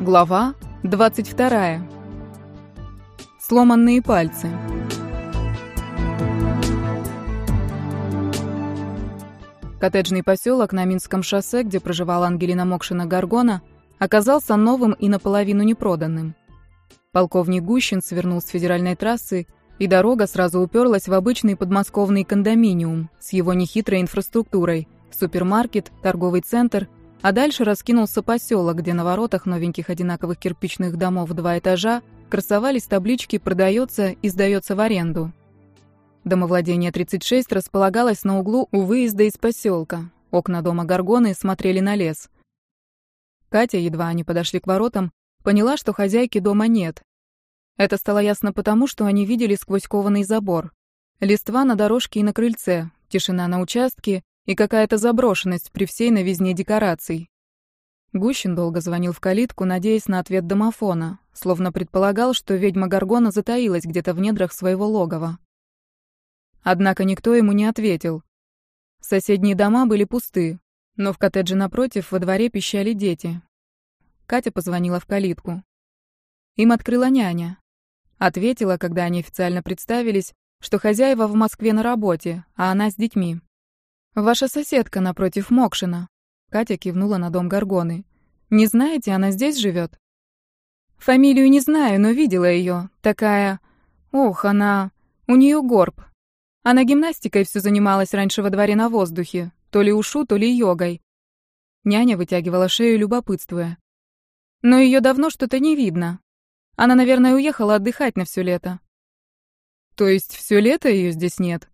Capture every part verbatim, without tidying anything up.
Глава двадцать вторая. Сломанные пальцы. Коттеджный поселок на Минском шоссе, где проживала Ангелина Мокшина Горгона, оказался новым и наполовину непроданным. Полковник Гущин свернул с федеральной трассы, и дорога сразу уперлась в обычный подмосковный кондоминиум с его нехитрой инфраструктурой, супермаркет, торговый центр, а дальше раскинулся поселок, где на воротах новеньких одинаковых кирпичных домов в два этажа красовались таблички «Продается» и «Сдается в аренду». Домовладение тридцать шесть располагалось на углу у выезда из поселка. Окна дома Горгоны смотрели на лес. Катя, едва они подошли к воротам, поняла, что хозяйки дома нет. Это стало ясно потому, что они видели сквозь кованый забор. Листва на дорожке и на крыльце, тишина на участке и какая-то заброшенность при всей новизне декораций. Гущин долго звонил в калитку, надеясь на ответ домофона, словно предполагал, что ведьма Горгона затаилась где-то в недрах своего логова. Однако никто ему не ответил. Соседние дома были пусты, но в коттедже напротив во дворе пищали дети. Катя позвонила в калитку. Им открыла няня. Ответила, когда они официально представились, что хозяева в Москве на работе, а она с детьми. «Ваша соседка напротив Мокшина», — Катя кивнула на дом Горгоны. «Не знаете, она здесь живет?» «Фамилию не знаю, но видела ее. Такая... Ох, она... У нее горб. Она гимнастикой все занималась раньше во дворе на воздухе. То ли ушу, то ли йогой». Няня вытягивала шею, любопытствуя. «Но ее давно что-то не видно. Она, наверное, уехала отдыхать на все лето». «То есть все лето ее здесь нет?»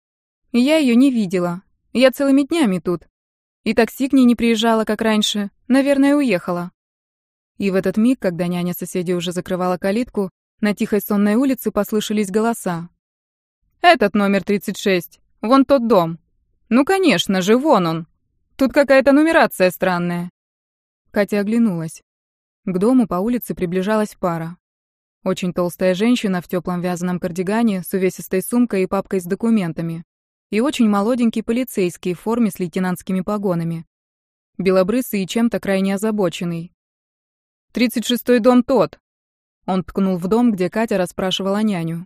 «Я ее не видела. Я целыми днями тут. И такси к ней не приезжала, как раньше. Наверное, уехала». И в этот миг, когда няня соседей уже закрывала калитку, на тихой сонной улице послышались голоса. «Этот номер тридцать шесть. Вон тот дом. Ну, конечно же, вон он. Тут какая-то нумерация странная». Катя оглянулась. К дому по улице приближалась пара. Очень толстая женщина в теплом вязаном кардигане с увесистой сумкой и папкой с документами. И очень молоденький полицейский в форме с лейтенантскими погонами. Белобрысый и чем-то крайне озабоченный. «Тридцать шестой дом тот!» Он ткнул в дом, где Катя расспрашивала няню.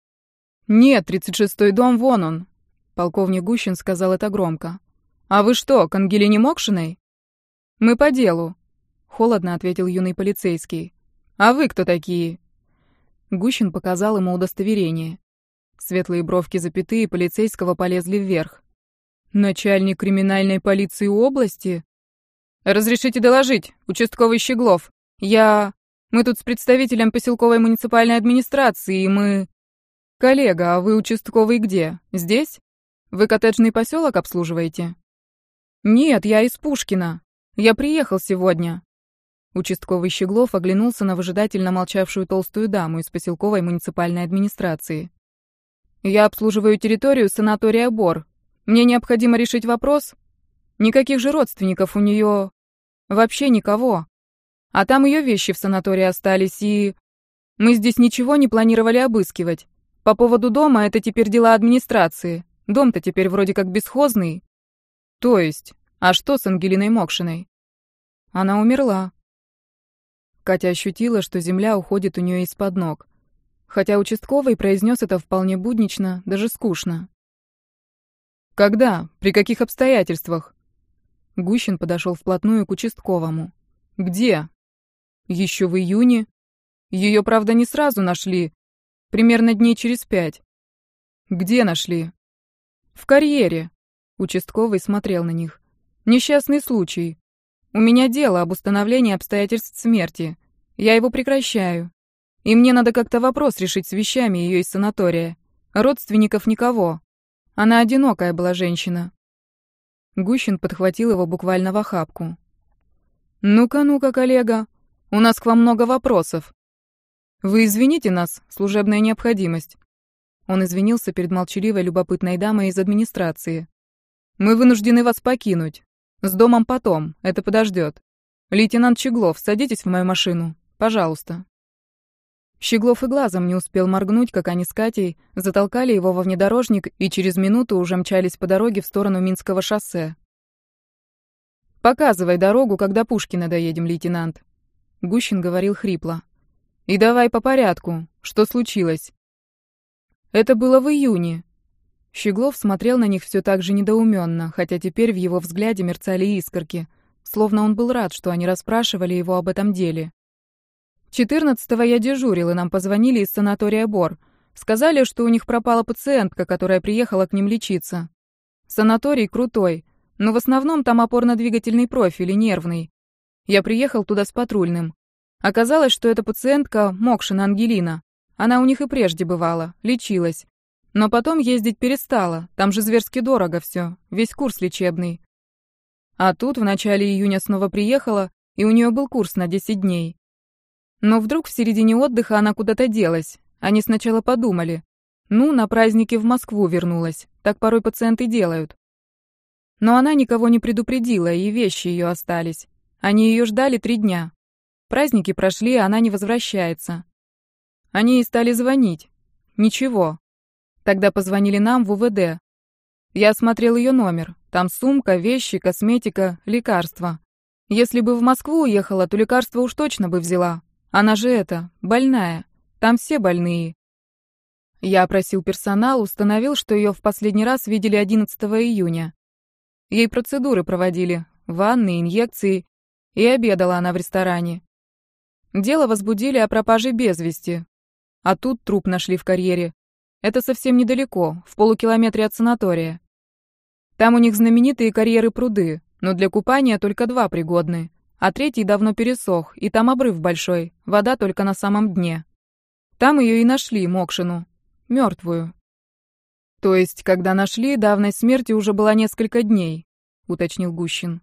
«Нет, тридцать шестой дом, вон он!» Полковник Гущин сказал это громко. «А вы что, к Ангелине Мокшиной?» «Мы по делу», — холодно ответил юный полицейский. «А вы кто такие?» Гущин показал ему удостоверение. Светлые бровки запятые полицейского полезли вверх. «Начальник криминальной полиции области?» «Разрешите доложить, участковый Щеглов. Я... Мы тут с представителем поселковой муниципальной администрации, и мы...» «Коллега, а вы участковый где? Здесь? Вы коттеджный поселок обслуживаете?» «Нет, я из Пушкина. Я приехал сегодня». Участковый Щеглов оглянулся на выжидательно молчавшую толстую даму из поселковой муниципальной администрации. «Я обслуживаю территорию санатория Бор. Мне необходимо решить вопрос. Никаких же родственников у нее... Вообще никого. А там ее вещи в санатории остались, и... Мы здесь ничего не планировали обыскивать. По поводу дома это теперь дела администрации. Дом-то теперь вроде как бесхозный». «То есть? А что с Ангелиной Мокшиной?» «Она умерла». Катя ощутила, что земля уходит у нее из-под ног. Хотя участковый произнес это вполне буднично, даже скучно. «Когда? При каких обстоятельствах?» Гущин подошел вплотную к участковому. «Где?» «Еще в июне. Ее, правда, не сразу нашли. Примерно дней через пять». «Где нашли?» «В карьере». Участковый смотрел на них. «Несчастный случай. У меня дело об установлении обстоятельств смерти. Я его прекращаю. И мне надо как-то вопрос решить с вещами ее из санатория. Родственников никого. Она одинокая была женщина». Гущин подхватил его буквально в охапку. «Ну-ка, ну-ка, коллега, у нас к вам много вопросов. Вы извините нас, служебная необходимость». Он извинился перед молчаливой любопытной дамой из администрации. «Мы вынуждены вас покинуть. С домом потом, это подождет. Лейтенант Щеглов, садитесь в мою машину, пожалуйста». Щеглов и глазом не успел моргнуть, как они с Катей затолкали его во внедорожник и через минуту уже мчались по дороге в сторону Минского шоссе. «Показывай дорогу, когда Пушкина доедем, лейтенант». Гущин говорил хрипло. «И давай по порядку. Что случилось?» «Это было в июне». Щеглов смотрел на них все так же недоуменно, хотя теперь в его взгляде мерцали искорки, словно он был рад, что они расспрашивали его об этом деле. четырнадцатого я дежурил, и нам позвонили из санатория «Бор». Сказали, что у них пропала пациентка, которая приехала к ним лечиться. Санаторий крутой, но в основном там опорно-двигательный профиль и нервный. Я приехал туда с патрульным. Оказалось, что эта пациентка Мокшина Ангелина. Она у них и прежде бывала, лечилась. Но потом ездить перестала, там же зверски дорого все, весь курс лечебный. А тут в начале июня снова приехала, и у нее был курс на десять дней. Но вдруг в середине отдыха она куда-то делась. Они сначала подумали, ну, на праздники в Москву вернулась, так порой пациенты делают. Но она никого не предупредила, и вещи ее остались. Они ее ждали три дня. Праздники прошли, а она не возвращается. Они ей стали звонить. Ничего. Тогда позвонили нам в УВД. Я осмотрел ее номер. Там сумка, вещи, косметика, лекарства. Если бы в Москву уехала, то лекарства уж точно бы взяла. Она же это, больная. Там все больные. Я опросил персонал, установил, что ее в последний раз видели одиннадцатого июня. Ей процедуры проводили, ванны, инъекции, и обедала она в ресторане. Дело возбудили о пропаже без вести. А тут труп нашли в карьере. Это совсем недалеко, в полукилометре от санатория. Там у них знаменитые карьеры-пруды, но для купания только два пригодны, а третий давно пересох, и там обрыв большой, вода только на самом дне. Там ее и нашли, Мокшину, мертвую. То есть, когда нашли, давность смерти уже была несколько дней, уточнил Гущин.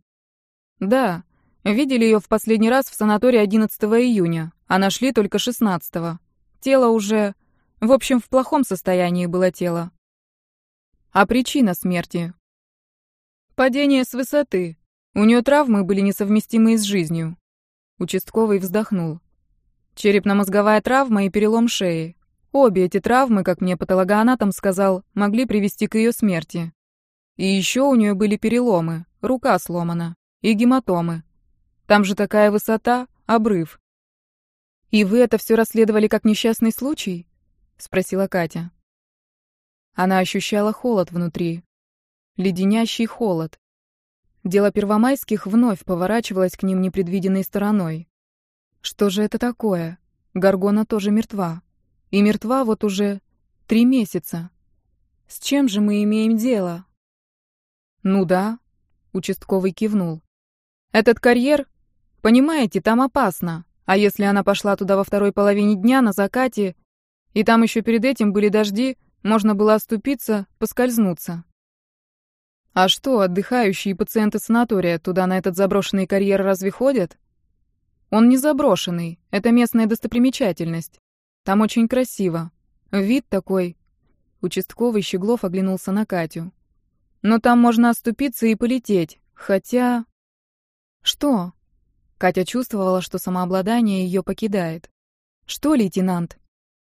Да, видели ее в последний раз в санатории одиннадцатого июня, а нашли только шестнадцатого. Тело уже... В общем, в плохом состоянии было тело. А причина смерти? Падение с высоты. У нее травмы были несовместимые с жизнью. Участковый вздохнул. Черепно-мозговая травма и перелом шеи. Обе эти травмы, как мне патологоанатом сказал, могли привести к ее смерти. И еще у нее были переломы, рука сломана, и гематомы. Там же такая высота, обрыв. «И вы это все расследовали как несчастный случай?» — спросила Катя. Она ощущала холод внутри. Леденящий холод. Дело Первомайских вновь поворачивалось к ним непредвиденной стороной. Что же это такое? Горгона тоже мертва. И мертва вот уже три месяца. С чем же мы имеем дело? Ну да, участковый кивнул. Этот карьер, понимаете, там опасно. А если она пошла туда во второй половине дня, на закате, и там еще перед этим были дожди, можно было оступиться, поскользнуться. А что, отдыхающие пациенты санатория туда на этот заброшенный карьер разве ходят? Он не заброшенный, это местная достопримечательность. Там очень красиво. Вид такой. Участковый Щеглов оглянулся на Катю. Но там можно оступиться и полететь, хотя... Что? Катя чувствовала, что самообладание ее покидает. Что, лейтенант?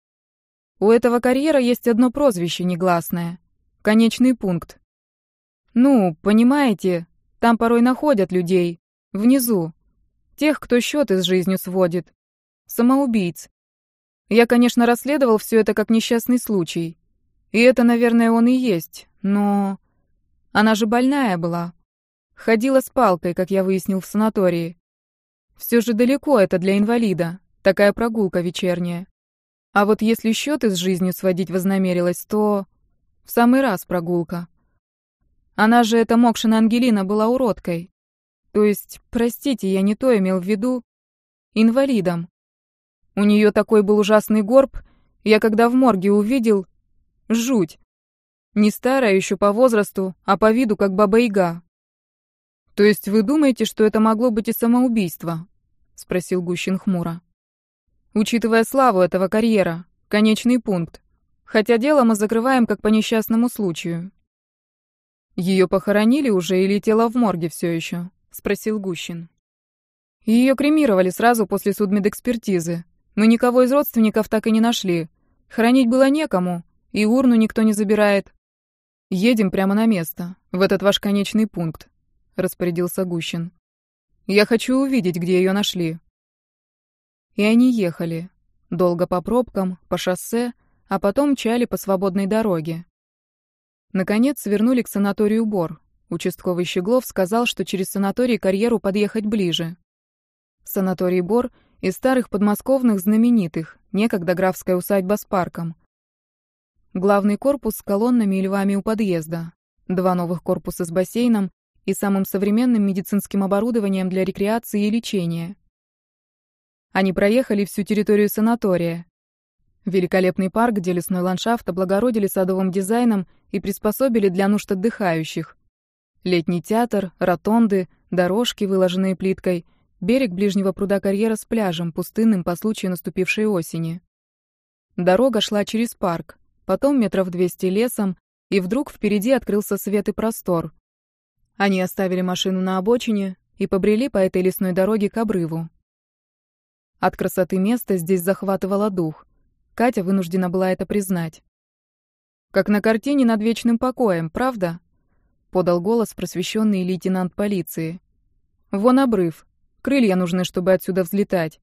У этого карьера есть одно прозвище негласное. Конечный пункт. Ну, понимаете, там порой находят людей. Внизу. Тех, кто счеты с жизнью сводит. Самоубийц. Я, конечно, расследовал все это как несчастный случай. И это, наверное, он и есть. Но... Она же больная была. Ходила с палкой, как я выяснил в санатории. Все же далеко это для инвалида. Такая прогулка вечерняя. А вот если счеты с жизнью сводить вознамерилась, то... В самый раз прогулка. Она же, эта Мокшина Ангелина, была уродкой. То есть, простите, я не то имел в виду. Инвалидом. У нее такой был ужасный горб, я когда в морге увидел... Жуть. Не старая еще по возрасту, а по виду как баба-яга. То есть вы думаете, что это могло быть и самоубийство? Спросил Гущин хмуро. Учитывая славу этого карьера, конечный пункт. Хотя дело мы закрываем как по несчастному случаю. Ее похоронили уже или тело в морге все еще? Спросил Гущин. Ее кремировали сразу после судмедэкспертизы. Мы никого из родственников так и не нашли. Хранить было некому, и урну никто не забирает. Едем прямо на место, в этот ваш конечный пункт, распорядился Гущин. Я хочу увидеть, где ее нашли. И они ехали. Долго по пробкам, по шоссе, а потом мчали по свободной дороге. Наконец свернули к санаторию Бор. Участковый Щеглов сказал, что через санаторий карьеру подъехать ближе. Санаторий Бор из старых подмосковных знаменитых, некогда графская усадьба с парком. Главный корпус с колоннами и львами у подъезда. Два новых корпуса с бассейном и самым современным медицинским оборудованием для рекреации и лечения. Они проехали всю территорию санатория. Великолепный парк, где лесной ландшафт облагородили садовым дизайном и приспособили для нужд отдыхающих. Летний театр, ротонды, дорожки, выложенные плиткой, берег ближнего пруда карьера с пляжем, пустынным по случаю наступившей осени. Дорога шла через парк, потом метров двести лесом, и вдруг впереди открылся свет и простор. Они оставили машину на обочине и побрели по этой лесной дороге к обрыву. От красоты места здесь захватывало дух. Катя вынуждена была это признать. «Как на картине над вечным покоем, правда?» — подал голос просвещенный лейтенант полиции. «Вон обрыв. Крылья нужны, чтобы отсюда взлетать».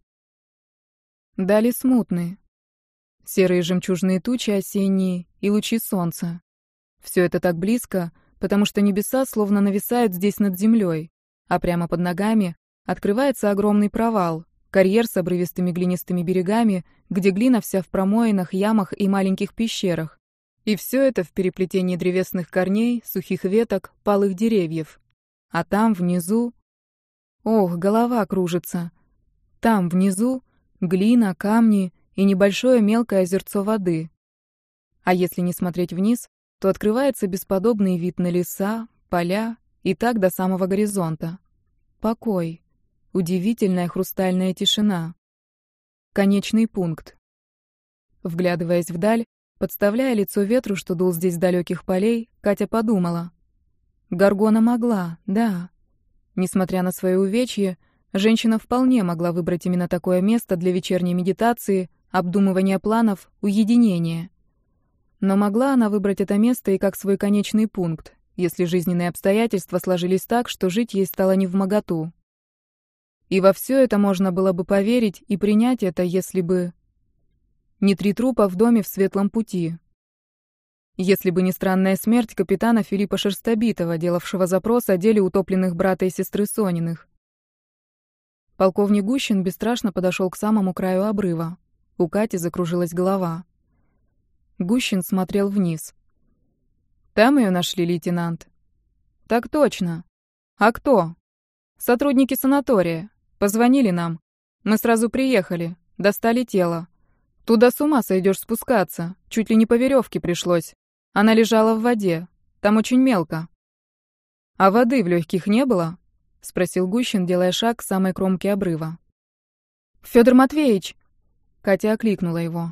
Дали смутные. Серые жемчужные тучи осенние и лучи солнца. Все это так близко, потому что небеса словно нависают здесь над землей, а прямо под ногами открывается огромный провал, карьер с обрывистыми глинистыми берегами, где глина вся в промоинах, ямах и маленьких пещерах. И все это в переплетении древесных корней, сухих веток, палых деревьев. А там, внизу... Ох, голова кружится. Там, внизу, глина, камни и небольшое мелкое озерцо воды. А если не смотреть вниз, то открывается бесподобный вид на леса, поля и так до самого горизонта. Покой. Удивительная хрустальная тишина. Конечный пункт. Вглядываясь вдаль, подставляя лицо ветру, что дул здесь с далеких полей, Катя подумала. Горгона могла, да. Несмотря на свое увечье, женщина вполне могла выбрать именно такое место для вечерней медитации, обдумывания планов, уединения. Но могла она выбрать это место и как свой конечный пункт, если жизненные обстоятельства сложились так, что жить ей стало невмоготу. И во все это можно было бы поверить и принять это, если бы... Не три трупа в доме в Светлом пути. Если бы не странная смерть капитана Филиппа Шерстобитова, делавшего запрос о деле утопленных брата и сестры Сониных. Полковник Гущин бесстрашно подошел к самому краю обрыва. У Кати закружилась голова. Гущин смотрел вниз. «Там ее нашли, лейтенант?» «Так точно. А кто?» «Сотрудники санатория. Позвонили нам. Мы сразу приехали, достали тело. Туда с ума сойдешь спускаться, чуть ли не по веревке пришлось. Она лежала в воде, там очень мелко». «А воды в легких не было?» — спросил Гущин, делая шаг к самой кромке обрыва. «Федор Матвеевич!» — Катя окликнула его.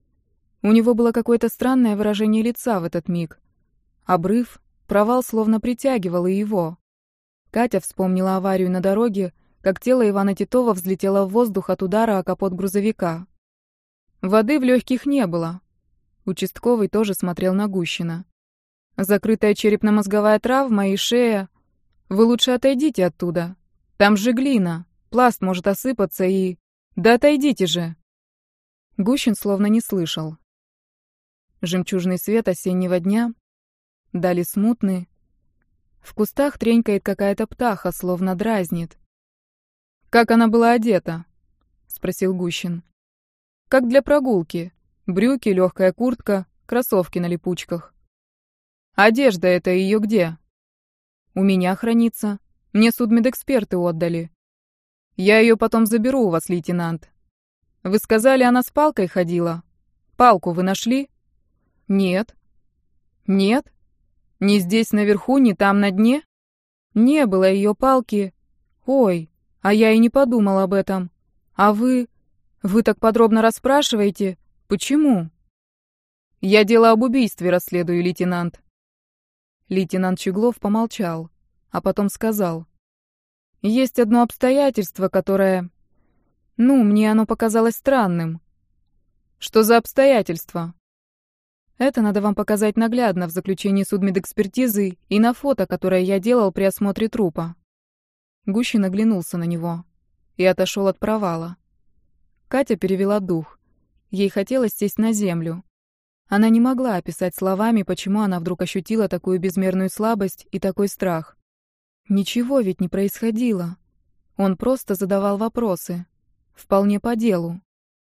У него было какое-то странное выражение лица в этот миг. Обрыв, провал словно притягивал и его. Катя вспомнила аварию на дороге, как тело Ивана Титова взлетело в воздух от удара о капот грузовика. Воды в легких не было. Участковый тоже смотрел на Гущина. Закрытая черепно-мозговая травма и шея. Вы лучше отойдите оттуда. Там же глина. Пласт может осыпаться и... Да отойдите же. Гущин словно не слышал. Жемчужный свет осеннего дня. Дали смутный. В кустах тренькает какая-то птаха, словно дразнит. «Как она была одета?» — спросил Гущин. «Как для прогулки. Брюки, легкая куртка, кроссовки на липучках». «Одежда эта ее где?» «У меня хранится. Мне судмедэксперты отдали. Я ее потом заберу у вас, лейтенант. Вы сказали, она с палкой ходила. Палку вы нашли?» «Нет». «Нет? Ни здесь наверху, ни там на дне? Не было ее палки. Ой, а я и не подумал об этом. А вы... Вы так подробно расспрашиваете. Почему?» «Я дело об убийстве расследую, лейтенант». Лейтенант Щеглов помолчал, а потом сказал. «Есть одно обстоятельство, которое... Ну, мне оно показалось странным». «Что за обстоятельство?» «Это надо вам показать наглядно в заключении судмедэкспертизы и на фото, которое я делал при осмотре трупа». Гущин оглянулся на него и отошел от провала. Катя перевела дух. Ей хотелось сесть на землю. Она не могла описать словами, почему она вдруг ощутила такую безмерную слабость и такой страх. Ничего ведь не происходило. Он просто задавал вопросы. Вполне по делу.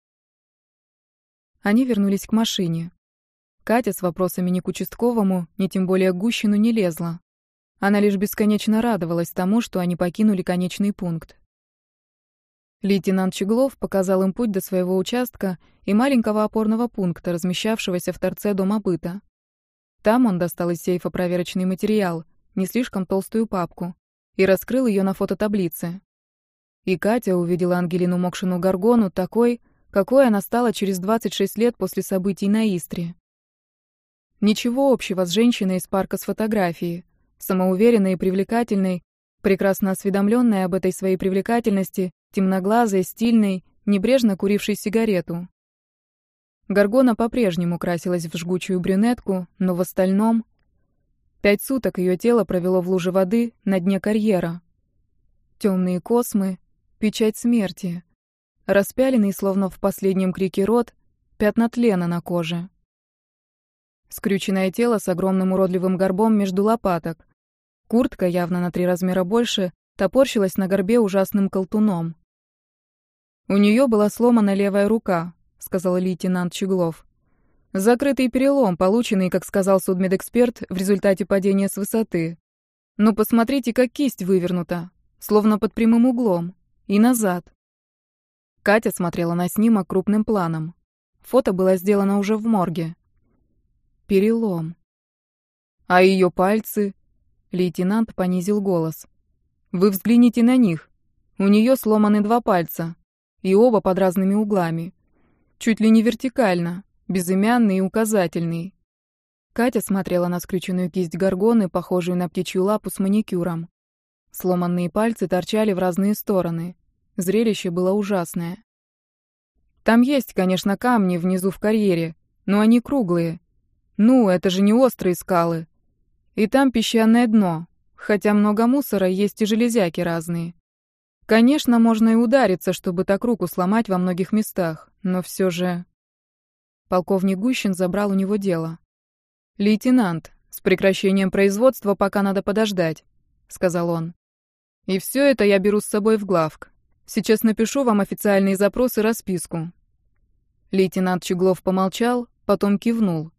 Они вернулись к машине. Катя с вопросами ни к участковому, ни тем более к Гущину не лезла. Она лишь бесконечно радовалась тому, что они покинули конечный пункт. Лейтенант Чеглов показал им путь до своего участка и маленького опорного пункта, размещавшегося в торце дома быта. Там он достал из сейфа проверочный материал, не слишком толстую папку, и раскрыл ее на фототаблице. И Катя увидела Ангелину Мокшину Горгону такой, какой она стала через двадцать шесть лет после событий на Истре. Ничего общего с женщиной из парка с фотографии, самоуверенной и привлекательной, прекрасно осведомленной об этой своей привлекательности, темноглазой, стильной, небрежно курившей сигарету. Горгона по-прежнему красилась в жгучую брюнетку, но в остальном... Пять суток ее тело провело в луже воды на дне карьера. Темные космы, печать смерти, распяленный, словно в последнем крике рот, пятна тлена на коже. Скрюченное тело с огромным уродливым горбом между лопаток. Куртка, явно на три размера больше, топорщилась на горбе ужасным колтуном. «У нее была сломана левая рука», — сказал лейтенант Чеглов. «Закрытый перелом, полученный, как сказал судмедэксперт, в результате падения с высоты. Но посмотрите, как кисть вывернута, словно под прямым углом, и назад». Катя смотрела на снимок крупным планом. Фото было сделано уже в морге. Перелом. А ее пальцы? Лейтенант понизил голос. Вы взгляните на них. У нее сломаны два пальца, и оба под разными углами. Чуть ли не вертикально, безымянный и указательный. Катя смотрела на скрюченную кисть горгоны, похожую на птичью лапу с маникюром. Сломанные пальцы торчали в разные стороны. Зрелище было ужасное. Там есть, конечно, камни внизу в карьере, но они круглые. Ну, это же не острые скалы. И там песчаное дно, хотя много мусора, есть и железяки разные. Конечно, можно и удариться, чтобы так руку сломать во многих местах, но все же... Полковник Гущин забрал у него дело. «Лейтенант, с прекращением производства пока надо подождать», — сказал он. «И все это я беру с собой в главк. Сейчас напишу вам официальный запрос и расписку». Лейтенант Чеглов помолчал, потом кивнул.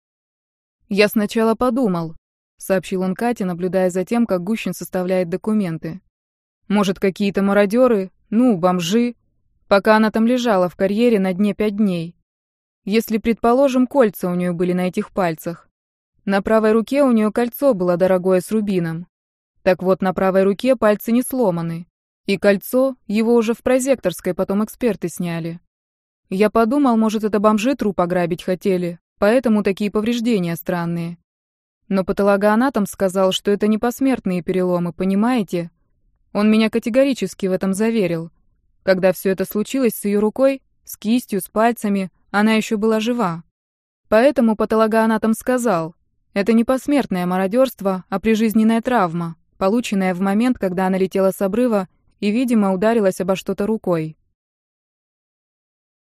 «Я сначала подумал», — сообщил он Кате, наблюдая за тем, как Гущин составляет документы. «Может, какие-то мародеры, ну, бомжи, пока она там лежала в карьере на дне пять дней. Если, предположим, кольца у нее были на этих пальцах. На правой руке у нее кольцо было дорогое с рубином. Так вот, на правой руке пальцы не сломаны. И кольцо, его уже в прозекторской потом эксперты сняли. Я подумал, может, это бомжи труп ограбить хотели, поэтому такие повреждения странные. Но патологоанатом сказал, что это не посмертные переломы, понимаете? Он меня категорически в этом заверил. Когда все это случилось с ее рукой, с кистью, с пальцами, она еще была жива. Поэтому патологоанатом сказал, это не посмертное мародерство, а прижизненная травма, полученная в момент, когда она летела с обрыва и, видимо, ударилась обо что-то рукой.